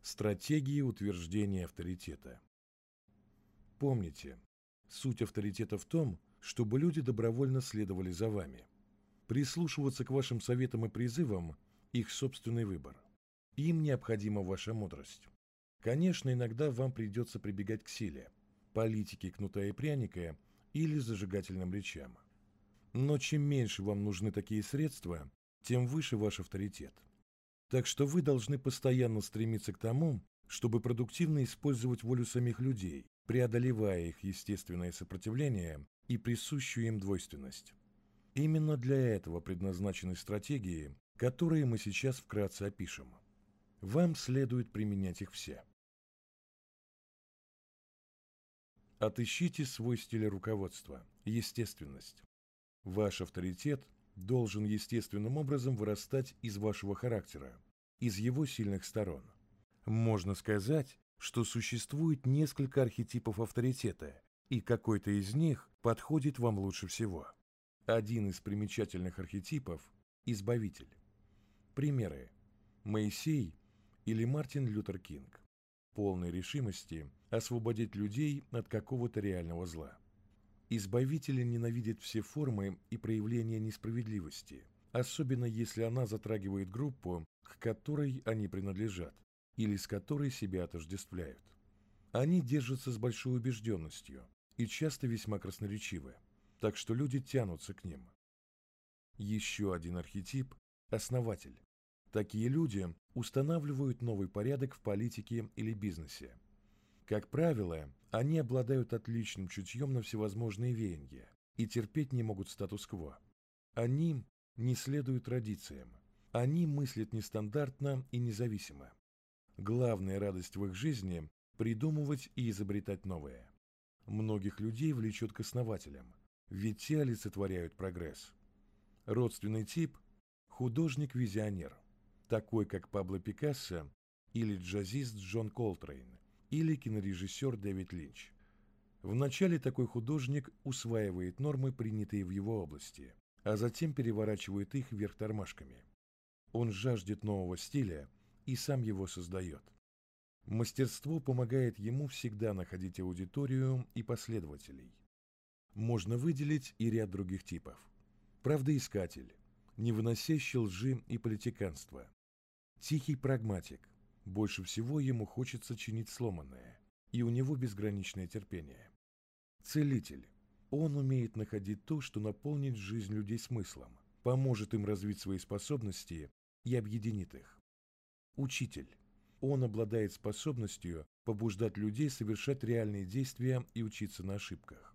Стратегии утверждения авторитета. Помните, суть авторитета в том, чтобы люди добровольно следовали за вами. Прислушиваться к вашим советам и призывам – их собственный выбор. Им необходима ваша мудрость. Конечно, иногда вам придется прибегать к силе, политике кнута и пряника или зажигательным речам. Но чем меньше вам нужны такие средства, тем выше ваш авторитет. Так что вы должны постоянно стремиться к тому, чтобы продуктивно использовать волю самих людей, преодолевая их естественное сопротивление и присущую им двойственность. Именно для этого предназначены стратегии, которые мы сейчас вкратце опишем. Вам следует применять их все. Отыщите свой стиль руководства – естественность. Ваш авторитет должен естественным образом вырастать из вашего характера, из его сильных сторон. Можно сказать, что существует несколько архетипов авторитета, и какой-то из них подходит вам лучше всего. Один из примечательных архетипов – избавитель. Примеры: Моисей или Мартин Лютер Кинг, полной решимости освободить людей от какого-то реального зла. Избавители ненавидят все формы и проявления несправедливости, особенно если она затрагивает группу, к которой они принадлежат, или с которой себя отождествляют. Они держатся с большой убежденностью и часто весьма красноречивы, так что люди тянутся к ним. Еще один архетип – основатель. Такие люди устанавливают новый порядок в политике или бизнесе. Как правило, они обладают отличным чутьем на всевозможные веяния и терпеть не могут статус-кво. Они не следуют традициям. Они мыслят нестандартно и независимо. Главная радость в их жизни – придумывать и изобретать новое. Многих людей влечет к основателям, ведь те олицетворяют прогресс. Родственный тип – художник-визионер, такой как Пабло Пикассо или джазист Джон Колтрейн, или кинорежиссер Дэвид Линч. Вначале такой художник усваивает нормы, принятые в его области, а затем переворачивает их вверх тормашками. Он жаждет нового стиля и сам его создает. Мастерство помогает ему всегда находить аудиторию и последователей. Можно выделить и ряд других типов. Правдоискатель, не выносящий лжи и политиканства. Тихий прагматик. Больше всего ему хочется чинить сломанное, и у него безграничное терпение. Целитель. Он умеет находить то, что наполнит жизнь людей смыслом, поможет им развить свои способности и объединит их. Учитель. Он обладает способностью побуждать людей совершать реальные действия и учиться на ошибках.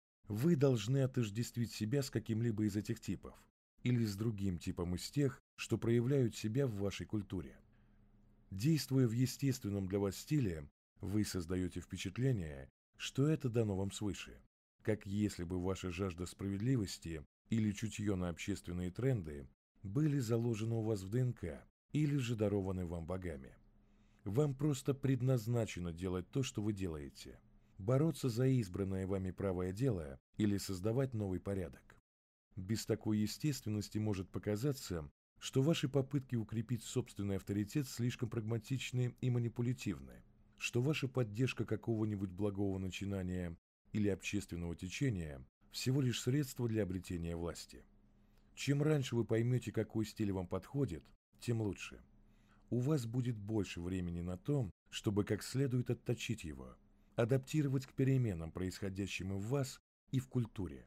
Вы должны отождествить себя с каким-либо из этих типов или с другим типом из тех, что проявляют себя в вашей культуре. Действуя в естественном для вас стиле, вы создаете впечатление, что это дано вам свыше, как если бы ваша жажда справедливости или чутье на общественные тренды были заложены у вас в ДНК или же дарованы вам богами. Вам просто предназначено делать то, что вы делаете, бороться за избранное вами правое дело или создавать новый порядок. Без такой естественности может показаться, что ваши попытки укрепить собственный авторитет слишком прагматичны и манипулятивны, что ваша поддержка какого-нибудь благого начинания или общественного течения всего лишь средство для обретения власти. Чем раньше вы поймете, какой стиль вам подходит, тем лучше. У вас будет больше времени на то, чтобы как следует отточить его, адаптировать к переменам, происходящим в вас и в культуре.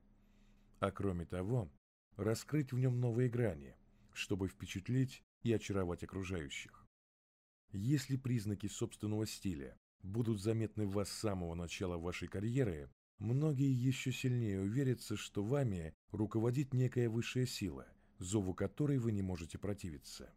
А кроме того, раскрыть в нем новые грани, чтобы впечатлить и очаровать окружающих. Если признаки собственного стиля будут заметны в вас с самого начала вашей карьеры, многие еще сильнее уверятся, что вами руководит некая высшая сила, зову которой вы не можете противиться.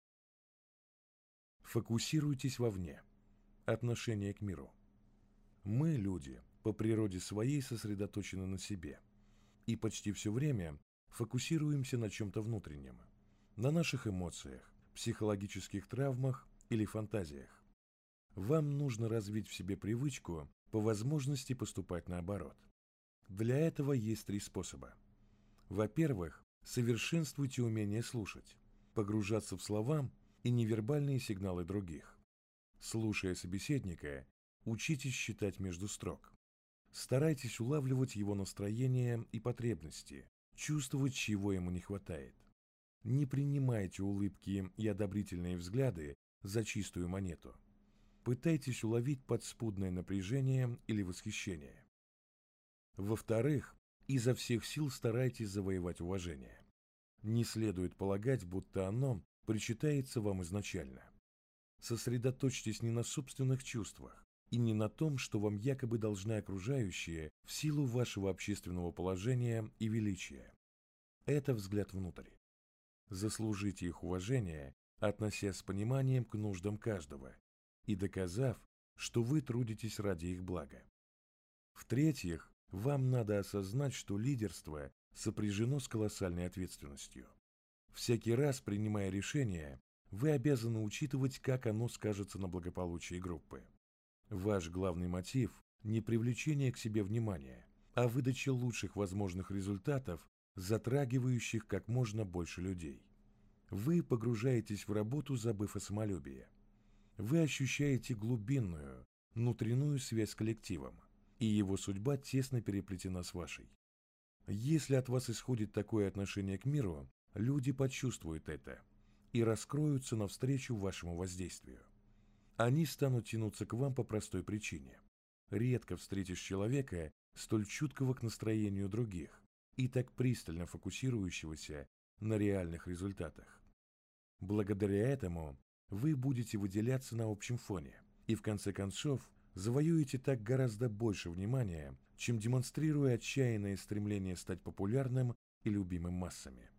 Фокусируйтесь вовне. Отношение к миру. Мы, люди, по природе своей сосредоточены на себе. И почти все время фокусируемся на чем-то внутреннем. На наших эмоциях, психологических травмах или фантазиях. Вам нужно развить в себе привычку по возможности поступать наоборот. Для этого есть 3 способа. Во-первых, совершенствуйте умение слушать, погружаться в слова и невербальные сигналы других. Слушая собеседника, учитесь считать между строк. Старайтесь улавливать его настроение и потребности, чувствовать, чего ему не хватает. Не принимайте улыбки и одобрительные взгляды за чистую монету. Пытайтесь уловить подспудное напряжение или восхищение. Во-вторых, изо всех сил старайтесь завоевать уважение. Не следует полагать, будто оно причитается вам изначально. Сосредоточьтесь не на собственных чувствах и не на том, что вам якобы должны окружающие в силу вашего общественного положения и величия. Это взгляд внутрь. Заслужите их уважение, относясь с пониманием к нуждам каждого и доказав, что вы трудитесь ради их блага. В-третьих, вам надо осознать, что лидерство сопряжено с колоссальной ответственностью. Всякий раз, принимая решение, вы обязаны учитывать, как оно скажется на благополучии группы. Ваш главный мотив – не привлечение к себе внимания, а выдача лучших возможных результатов, затрагивающих как можно больше людей. Вы погружаетесь в работу, забыв о самолюбии. Вы ощущаете глубинную, внутреннюю связь с коллективом, и его судьба тесно переплетена с вашей. Если от вас исходит такое отношение к миру, люди почувствуют это и раскроются навстречу вашему воздействию. Они станут тянуться к вам по простой причине. Редко встретишь человека, столь чуткого к настроению других и так пристально фокусирующегося на реальных результатах. Благодаря этому вы будете выделяться на общем фоне и в конце концов завоюете так гораздо больше внимания, чем демонстрируя отчаянное стремление стать популярным и любимым массами.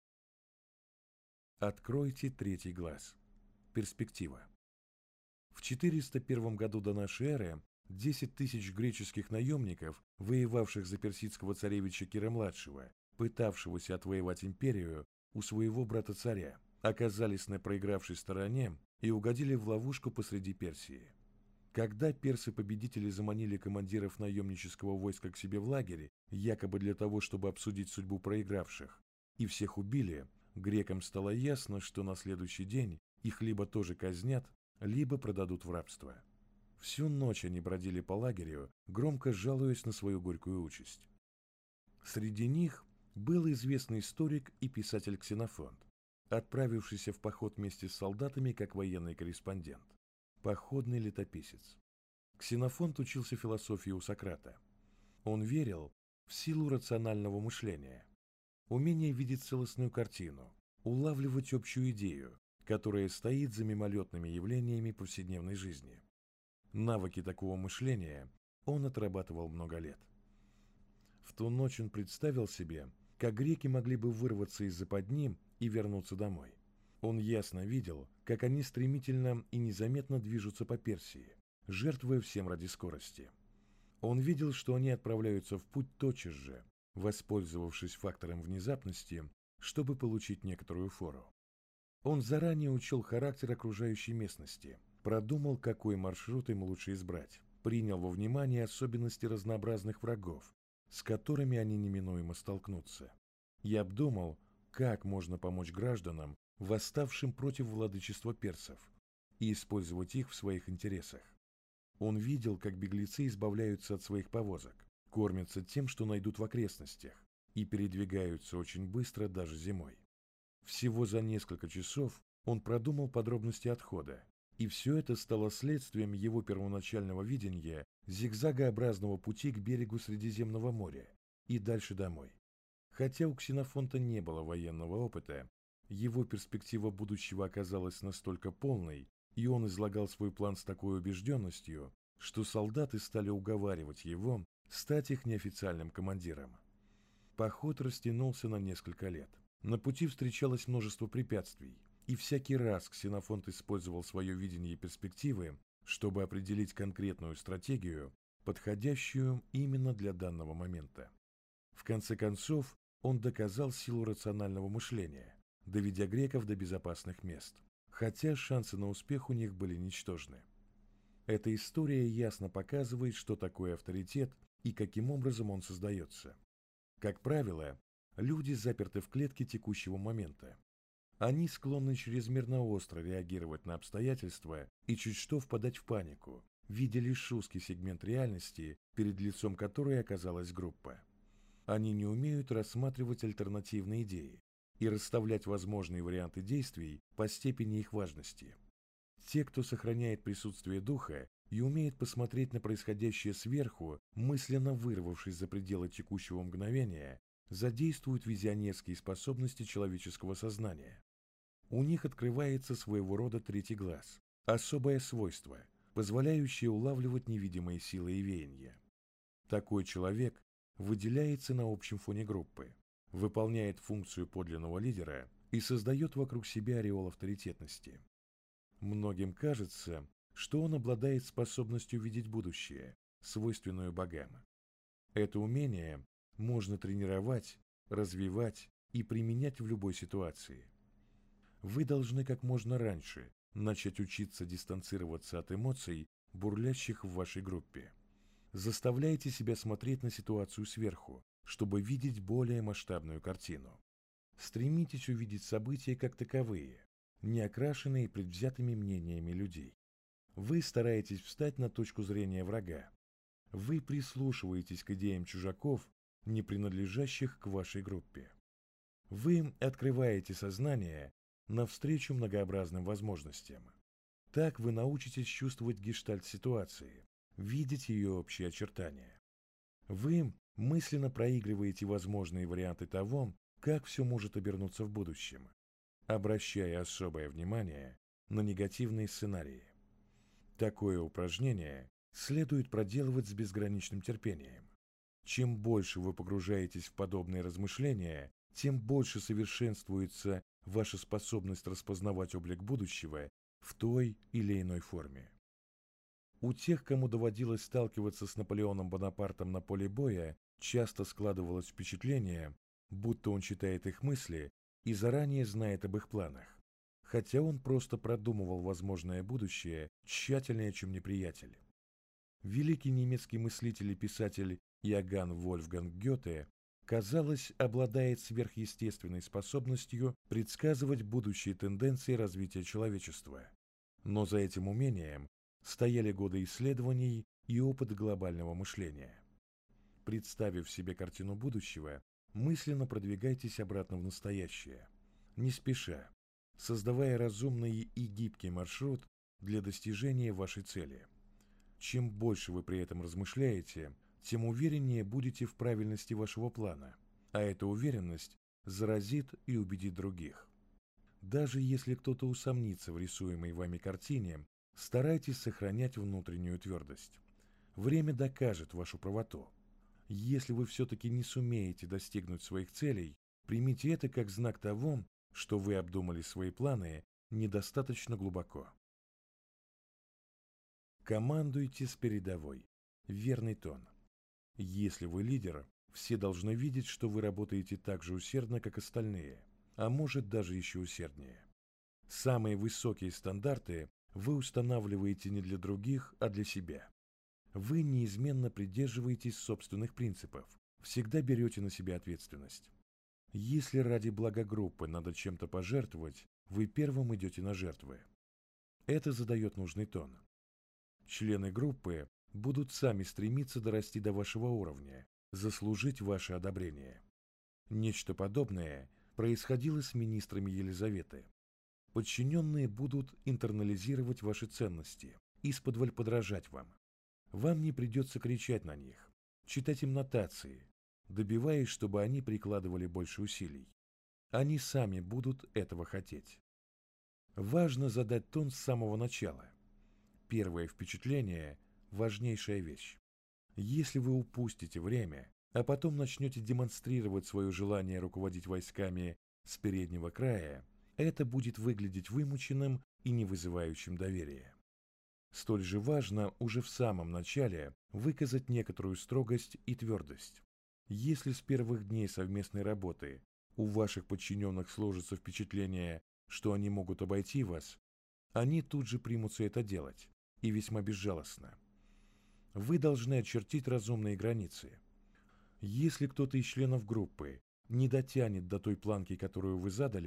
Откройте третий глаз. Перспектива. В 401 году до нашей эры 10 тысяч греческих наемников, воевавших за персидского царевича Кира-младшего, пытавшегося отвоевать империю у своего брата-царя, оказались на проигравшей стороне и угодили в ловушку посреди Персии. Когда персы-победители заманили командиров наемнического войска к себе в лагерь, якобы для того, чтобы обсудить судьбу проигравших, и всех убили, грекам стало ясно, что на следующий день их либо тоже казнят, либо продадут в рабство. Всю ночь они бродили по лагерю, громко жалуясь на свою горькую участь. Среди них был известный историк и писатель Ксенофонт, отправившийся в поход вместе с солдатами как военный корреспондент, походный летописец. Ксенофонт учился философии у Сократа. Он верил в силу рационального мышления, умение видеть целостную картину, улавливать общую идею, которая стоит за мимолетными явлениями повседневной жизни. Навыки такого мышления он отрабатывал много лет. В ту ночь он представил себе, как греки могли бы вырваться из западни и вернуться домой. Он ясно видел, как они стремительно и незаметно движутся по Персии, жертвуя всем ради скорости. Он видел, что они отправляются в путь тотчас же, воспользовавшись фактором внезапности, чтобы получить некоторую фору. Он заранее учел характер окружающей местности, продумал, какой маршрут им лучше избрать, принял во внимание особенности разнообразных врагов, с которыми они неминуемо столкнутся, и обдумал, как можно помочь гражданам, восставшим против владычества персов, и использовать их в своих интересах. Он видел, как беглецы избавляются от своих повозок, кормятся тем, что найдут в окрестностях, и передвигаются очень быстро даже зимой. Всего за несколько часов он продумал подробности отхода, и все это стало следствием его первоначального видения зигзагообразного пути к берегу Средиземного моря и дальше домой. Хотя у Ксенофонта не было военного опыта, его перспектива будущего оказалась настолько полной, и он излагал свой план с такой убежденностью, что солдаты стали уговаривать его стать их неофициальным командиром. Поход растянулся на несколько лет. На пути встречалось множество препятствий, и всякий раз Ксенофонт использовал свое видение перспективы, чтобы определить конкретную стратегию, подходящую именно для данного момента. В конце концов, он доказал силу рационального мышления, доведя греков до безопасных мест, хотя шансы на успех у них были ничтожны. Эта история ясно показывает, что такое авторитет и каким образом он создается. Как правило, люди заперты в клетке текущего момента. Они склонны чрезмерно остро реагировать на обстоятельства и чуть что впадать в панику, видя лишь узкий сегмент реальности, перед лицом которой оказалась группа. Они не умеют рассматривать альтернативные идеи и расставлять возможные варианты действий по степени их важности. Те, кто сохраняет присутствие духа и умеет посмотреть на происходящее сверху, мысленно вырвавшись за пределы текущего мгновения, задействуют визионерские способности человеческого сознания. У них открывается своего рода третий глаз, особое свойство, позволяющее улавливать невидимые силы и веяния. Такой человек выделяется на общем фоне группы, выполняет функцию подлинного лидера и создает вокруг себя ореол авторитетности. Многим кажется, что он обладает способностью видеть будущее, свойственную богам. Это умение можно тренировать, развивать и применять в любой ситуации. Вы должны как можно раньше начать учиться дистанцироваться от эмоций, бурлящих в вашей группе. Заставляйте себя смотреть на ситуацию сверху, чтобы видеть более масштабную картину. Стремитесь увидеть события как таковые, не окрашенные предвзятыми мнениями людей. Вы стараетесь встать на точку зрения врага. Вы прислушиваетесь к идеям чужаков, не принадлежащих к вашей группе. Вы открываете сознание навстречу многообразным возможностям. Так вы научитесь чувствовать гештальт ситуации, видеть ее общие очертания. Вы мысленно проигрываете возможные варианты того, как все может обернуться в будущем, обращая особое внимание на негативные сценарии. Такое упражнение следует проделывать с безграничным терпением. Чем больше вы погружаетесь в подобные размышления, тем больше совершенствуется ваша способность распознавать облик будущего в той или иной форме. У тех, кому доводилось сталкиваться с Наполеоном Бонапартом на поле боя, часто складывалось впечатление, будто он читает их мысли и заранее знает об их планах, хотя он просто продумывал возможное будущее тщательнее, чем неприятель. Великий немецкий мыслитель и писатель Иоганн Вольфганг Гёте, казалось, обладает сверхъестественной способностью предсказывать будущие тенденции развития человечества. Но за этим умением стояли годы исследований и опыт глобального мышления. Представив себе картину будущего, мысленно продвигайтесь обратно в настоящее, не спеша, создавая разумный и гибкий маршрут для достижения вашей цели. Чем больше вы при этом размышляете, тем увереннее будете в правильности вашего плана, а эта уверенность заразит и убедит других. Даже если кто-то усомнится в рисуемой вами картине, старайтесь сохранять внутреннюю твердость. Время докажет вашу правоту. Если вы все-таки не сумеете достигнуть своих целей, примите это как знак того, что вы обдумали свои планы недостаточно глубоко. Командуйте с передовой. Верный тон. Если вы лидер, все должны видеть, что вы работаете так же усердно, как остальные, а может даже еще усерднее. Самые высокие стандарты вы устанавливаете не для других, а для себя. Вы неизменно придерживаетесь собственных принципов, всегда берете на себя ответственность. Если ради блага группы надо чем-то пожертвовать, вы первым идете на жертвы. Это задает нужный тон. Члены группы будут сами стремиться дорасти до вашего уровня, заслужить ваше одобрение. Нечто подобное происходило с министрами Елизаветы. Подчиненные будут интернализировать ваши ценности, исподволь подражать вам. Вам не придется кричать на них, читать им нотации, добиваясь, чтобы они прикладывали больше усилий. Они сами будут этого хотеть. Важно задать тон с самого начала. Первое впечатление – важнейшая вещь. Если вы упустите время, а потом начнете демонстрировать свое желание руководить войсками с переднего края, это будет выглядеть вымученным и не вызывающим доверия. Столь же важно уже в самом начале выказать некоторую строгость и твердость. Если с первых дней совместной работы у ваших подчиненных сложится впечатление, что они могут обойти вас, они тут же примутся это делать, и весьма безжалостно. Вы должны очертить разумные границы. Если кто-то из членов группы не дотянет до той планки, которую вы задали,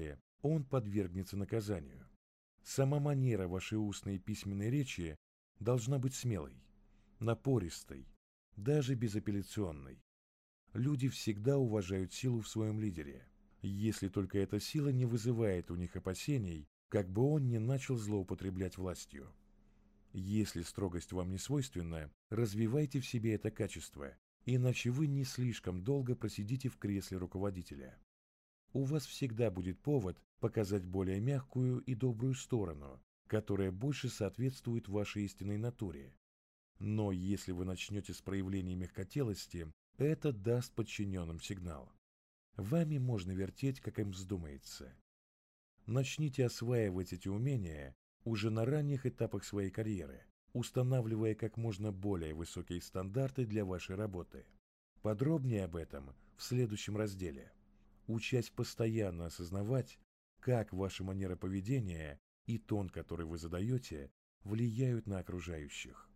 он подвергнется наказанию. Сама манера вашей устной и письменной речи должна быть смелой, напористой, даже безапелляционной. Люди всегда уважают силу в своем лидере, если только эта сила не вызывает у них опасений, как бы он не начал злоупотреблять властью. Если строгость вам не свойственна, развивайте в себе это качество, иначе вы не слишком долго просидите в кресле руководителя. У вас всегда будет повод показать более мягкую и добрую сторону, которая больше соответствует вашей истинной натуре. Но если вы начнете с проявления мягкотелости, это даст подчиненным сигнал. Вами можно вертеть, как им вздумается. Начните осваивать эти умения уже на ранних этапах своей карьеры, устанавливая как можно более высокие стандарты для вашей работы. Подробнее об этом в следующем разделе. Учась постоянно осознавать, как ваша манера поведения и тон, который вы задаете, влияют на окружающих.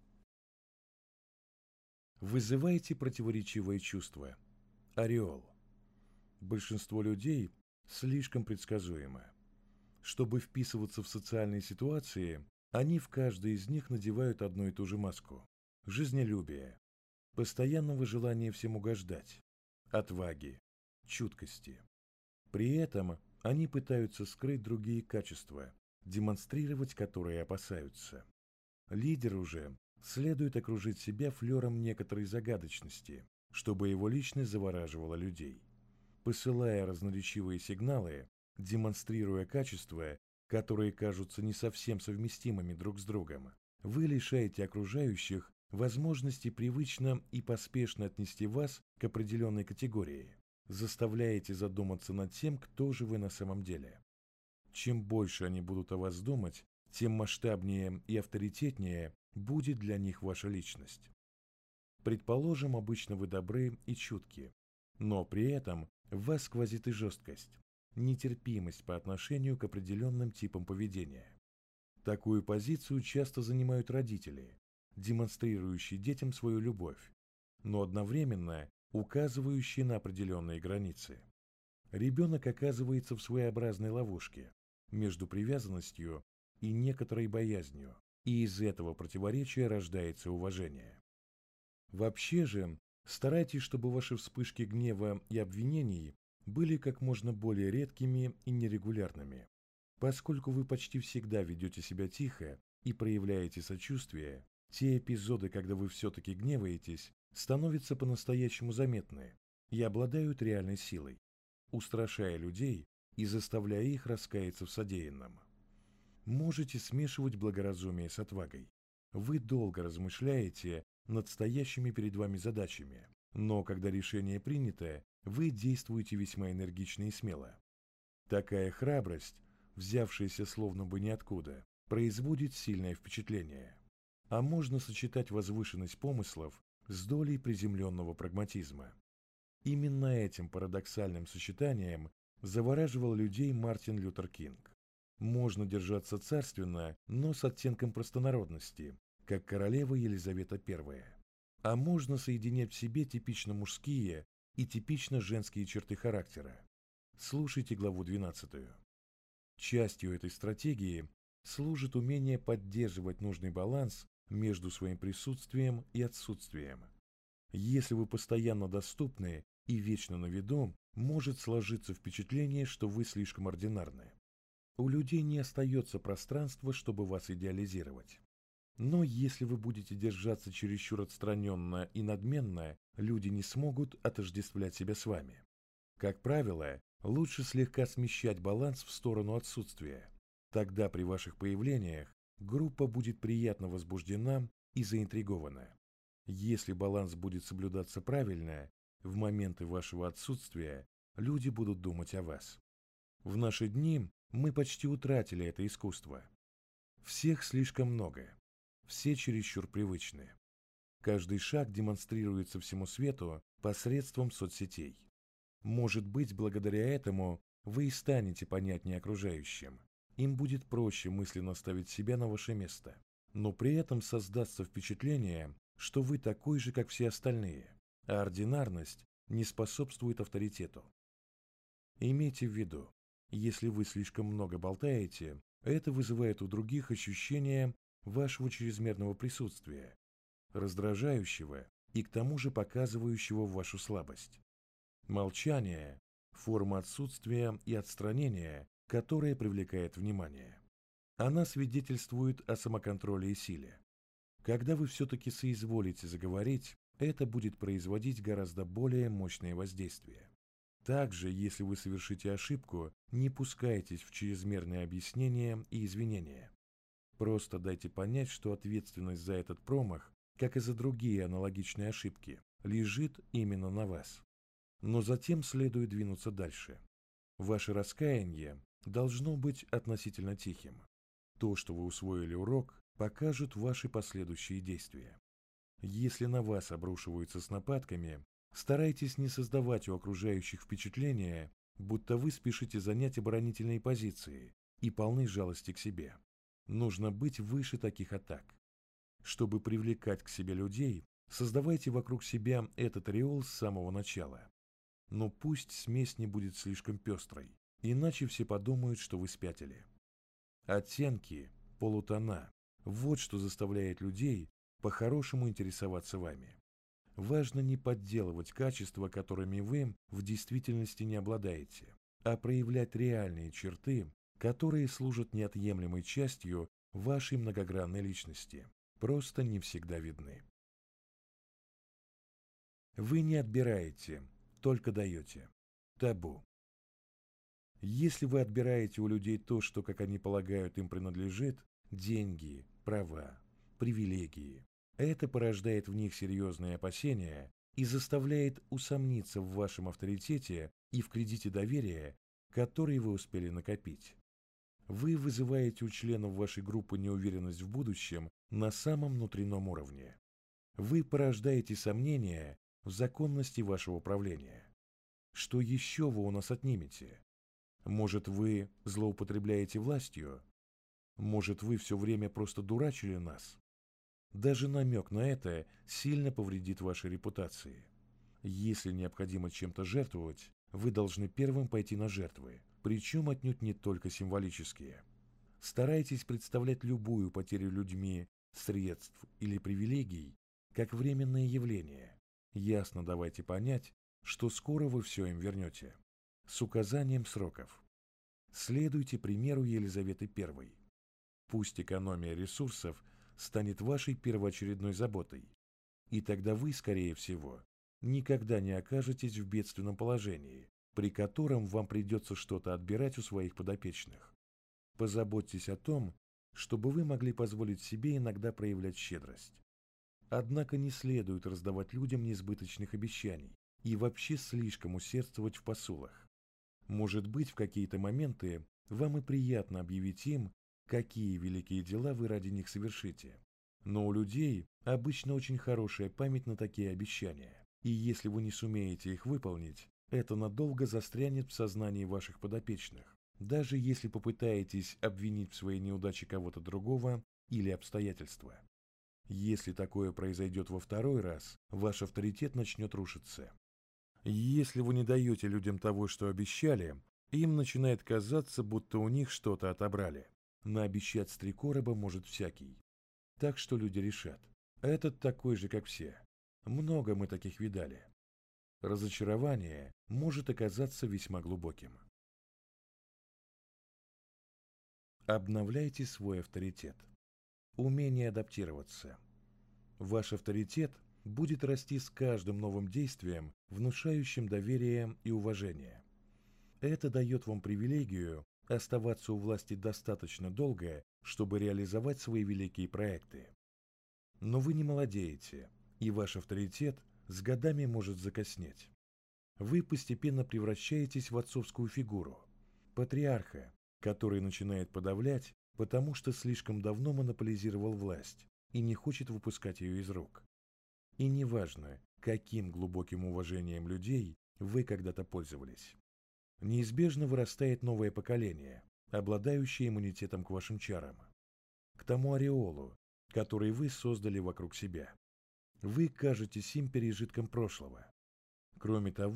Вызывайте противоречивые чувства. Ореол. Большинство людей слишком предсказуемо. Чтобы вписываться в социальные ситуации, они в каждой из них надевают одну и ту же маску. Жизнелюбие, постоянного желания всем угождать, отваги, чуткости. При этом они пытаются скрыть другие качества, демонстрировать которые опасаются. Лидеру же следует окружить себя флером некоторой загадочности, чтобы его личность завораживала людей. Посылая разноречивые сигналы, демонстрируя качества, которые кажутся не совсем совместимыми друг с другом, вы лишаете окружающих возможности привычно и поспешно отнести вас к определенной категории, заставляете задуматься над тем, кто же вы на самом деле. Чем больше они будут о вас думать, тем масштабнее и авторитетнее будет для них ваша личность. Предположим, обычно вы добры и чутки, но при этом в вас сквозит и жесткость, нетерпимость по отношению к определенным типам поведения. Такую позицию часто занимают родители, демонстрирующие детям свою любовь, но одновременно указывающие на определенные границы. Ребенок оказывается в своеобразной ловушке между привязанностью и некоторой боязнью, и из этого противоречия рождается уважение. Вообще же, старайтесь, чтобы ваши вспышки гнева и обвинений были как можно более редкими и нерегулярными. Поскольку вы почти всегда ведете себя тихо и проявляете сочувствие, те эпизоды, когда вы все-таки гневаетесь, становятся по-настоящему заметны и обладают реальной силой, устрашая людей и заставляя их раскаяться в содеянном. Можете смешивать благоразумие с отвагой. Вы долго размышляете над стоящими перед вами задачами, но когда решение принято, вы действуете весьма энергично и смело. Такая храбрость, взявшаяся словно бы ниоткуда, производит сильное впечатление. А можно сочетать возвышенность помыслов с долей приземленного прагматизма. Именно этим парадоксальным сочетанием завораживал людей Мартин Лютер Кинг. Можно держаться царственно, но с оттенком простонародности, как королева Елизавета I. А можно соединять в себе типично мужские и типично женские черты характера. Слушайте главу 12. Частью этой стратегии служит умение поддерживать нужный баланс между своим присутствием и отсутствием. Если вы постоянно доступны и вечно на виду, может сложиться впечатление, что вы слишком ординарны. У людей не остается пространства, чтобы вас идеализировать. Но если вы будете держаться чересчур отстраненно и надменно, люди не смогут отождествлять себя с вами. Как правило, лучше слегка смещать баланс в сторону отсутствия. Тогда при ваших появлениях группа будет приятно возбуждена и заинтригована. Если баланс будет соблюдаться правильно, в моменты вашего отсутствия люди будут думать о вас. В наши дни мы почти утратили это искусство. Всех слишком много, все чересчур привычны. Каждый шаг демонстрируется всему свету посредством соцсетей. Может быть, благодаря этому вы и станете понятнее окружающим. Им будет проще мысленно ставить себя на ваше место. Но при этом создастся впечатление, что вы такой же, как все остальные, а ординарность не способствует авторитету. Имейте в виду, Если вы слишком много болтаете, это вызывает у других ощущение вашего чрезмерного присутствия, раздражающего и к тому же показывающего вашу слабость. Молчание – форма отсутствия и отстранения, которая привлекает внимание. Она свидетельствует о самоконтроле и силе. Когда вы все-таки соизволите заговорить, это будет производить гораздо более мощное воздействие. Также, если вы совершите ошибку, не пускайтесь в чрезмерные объяснения и извинения. Просто дайте понять, что ответственность за этот промах, как и за другие аналогичные ошибки, лежит именно на вас. Но затем следует двинуться дальше. Ваше раскаяние должно быть относительно тихим. То, что вы усвоили урок, покажут ваши последующие действия. Если на вас обрушиваются с нападками, старайтесь не создавать у окружающих впечатление, будто вы спешите занять оборонительные позиции и полны жалости к себе. Нужно быть выше таких атак. Чтобы привлекать к себе людей, создавайте вокруг себя этот ореол с самого начала. Но пусть смесь не будет слишком пестрой, иначе все подумают, что вы спятили. Оттенки, полутона – вот что заставляет людей по-хорошему интересоваться вами. Важно не подделывать качества, которыми вы в действительности не обладаете, а проявлять реальные черты, которые служат неотъемлемой частью вашей многогранной личности, просто не всегда видны. Вы не отбираете, только даете. Табу. Если вы отбираете у людей то, что, как они полагают, им принадлежит, деньги, права, привилегии, это порождает в них серьезные опасения и заставляет усомниться в вашем авторитете и в кредите доверия, который вы успели накопить. Вы вызываете у членов вашей группы неуверенность в будущем на самом внутреннем уровне. Вы порождаете сомнения в законности вашего управления. Что еще вы у нас отнимете? Может, вы злоупотребляете властью? Может, вы все время просто дурачили нас? Даже намек на это сильно повредит вашей репутации. Если необходимо чем-то жертвовать, вы должны первым пойти на жертвы, причем отнюдь не только символические. Старайтесь представлять любую потерю людьми средств или привилегий как временное явление. Ясно давайте понять, что скоро вы все им вернете. С указанием сроков. Следуйте примеру Елизаветы I. Пусть экономия ресурсов станет вашей первоочередной заботой, и тогда вы, скорее всего, никогда не окажетесь в бедственном положении, при котором вам придется что-то отбирать у своих подопечных. Позаботьтесь о том, чтобы вы могли позволить себе иногда проявлять щедрость. Однако не следует раздавать людям несбыточных обещаний и вообще слишком усердствовать в посулах. Может быть, в какие-то моменты вам и приятно объявить им, какие великие дела вы ради них совершите. Но у людей обычно очень хорошая память на такие обещания, и если вы не сумеете их выполнить, это надолго застрянет в сознании ваших подопечных, даже если попытаетесь обвинить в своей неудаче кого-то другого или обстоятельства. Если такое произойдет во второй раз, ваш авторитет начнет рушиться. Если вы не даете людям того, что обещали, им начинает казаться, будто у них что-то отобрали. Наобещать с 3 короба может всякий. Так что люди решат, этот такой же, как все. Много мы таких видали. Разочарование может оказаться весьма глубоким. Обновляйте свой авторитет. Умение адаптироваться. Ваш авторитет будет расти с каждым новым действием, внушающим доверие и уважение. Это дает вам привилегию оставаться у власти достаточно долго, чтобы реализовать свои великие проекты. Но вы не молодеете, и ваш авторитет с годами может закоснеть. Вы постепенно превращаетесь в отцовскую фигуру, патриарха, который начинает подавлять, потому что слишком давно монополизировал власть и не хочет выпускать ее из рук. И неважно, каким глубоким уважением людей вы когда-то пользовались. Неизбежно вырастает новое поколение, обладающее иммунитетом к вашим чарам, к тому ореолу, который вы создали вокруг себя. Вы кажетесь им пережитком прошлого. Кроме того,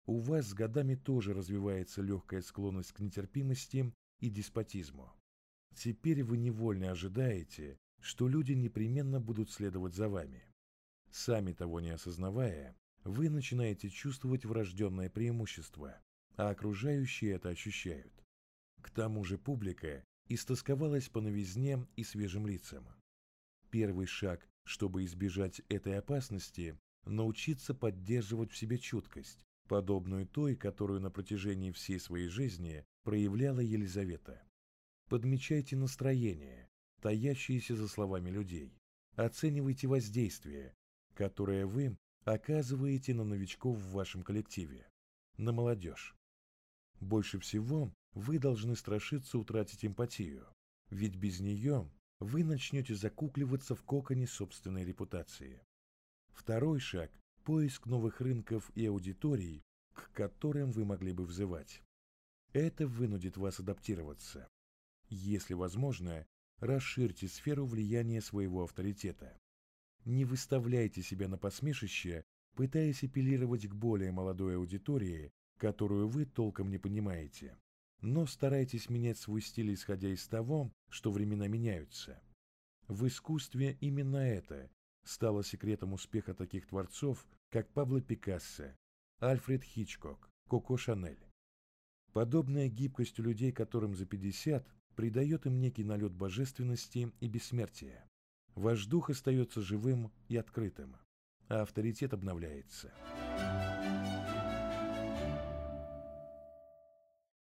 у вас с годами тоже развивается легкая склонность к нетерпимости и деспотизму. Теперь вы невольно ожидаете, что люди непременно будут следовать за вами. Сами того не осознавая, вы начинаете чувствовать врожденное преимущество, а окружающие это ощущают. К тому же публика истосковалась по новизне и свежим лицам. Первый шаг, чтобы избежать этой опасности, научиться поддерживать в себе чуткость, подобную той, которую на протяжении всей своей жизни проявляла Елизавета. Подмечайте настроение, таящееся за словами людей. Оценивайте воздействие, которое вы оказываете на новичков в вашем коллективе, на молодежь. Больше всего вы должны страшиться утратить эмпатию, ведь без нее вы начнете закукливаться в коконе собственной репутации. Второй шаг – поиск новых рынков и аудиторий, к которым вы могли бы взывать. Это вынудит вас адаптироваться. Если возможно, расширьте сферу влияния своего авторитета. Не выставляйте себя на посмешище, пытаясь апеллировать к более молодой аудитории, которую вы толком не понимаете. Но старайтесь менять свой стиль, исходя из того, что времена меняются. В искусстве именно это стало секретом успеха таких творцов, как Пабло Пикассо, Альфред Хичкок, Коко Шанель. Подобная гибкость у людей, которым за 50, придает им некий налет божественности и бессмертия. Ваш дух остается живым и открытым, а авторитет обновляется.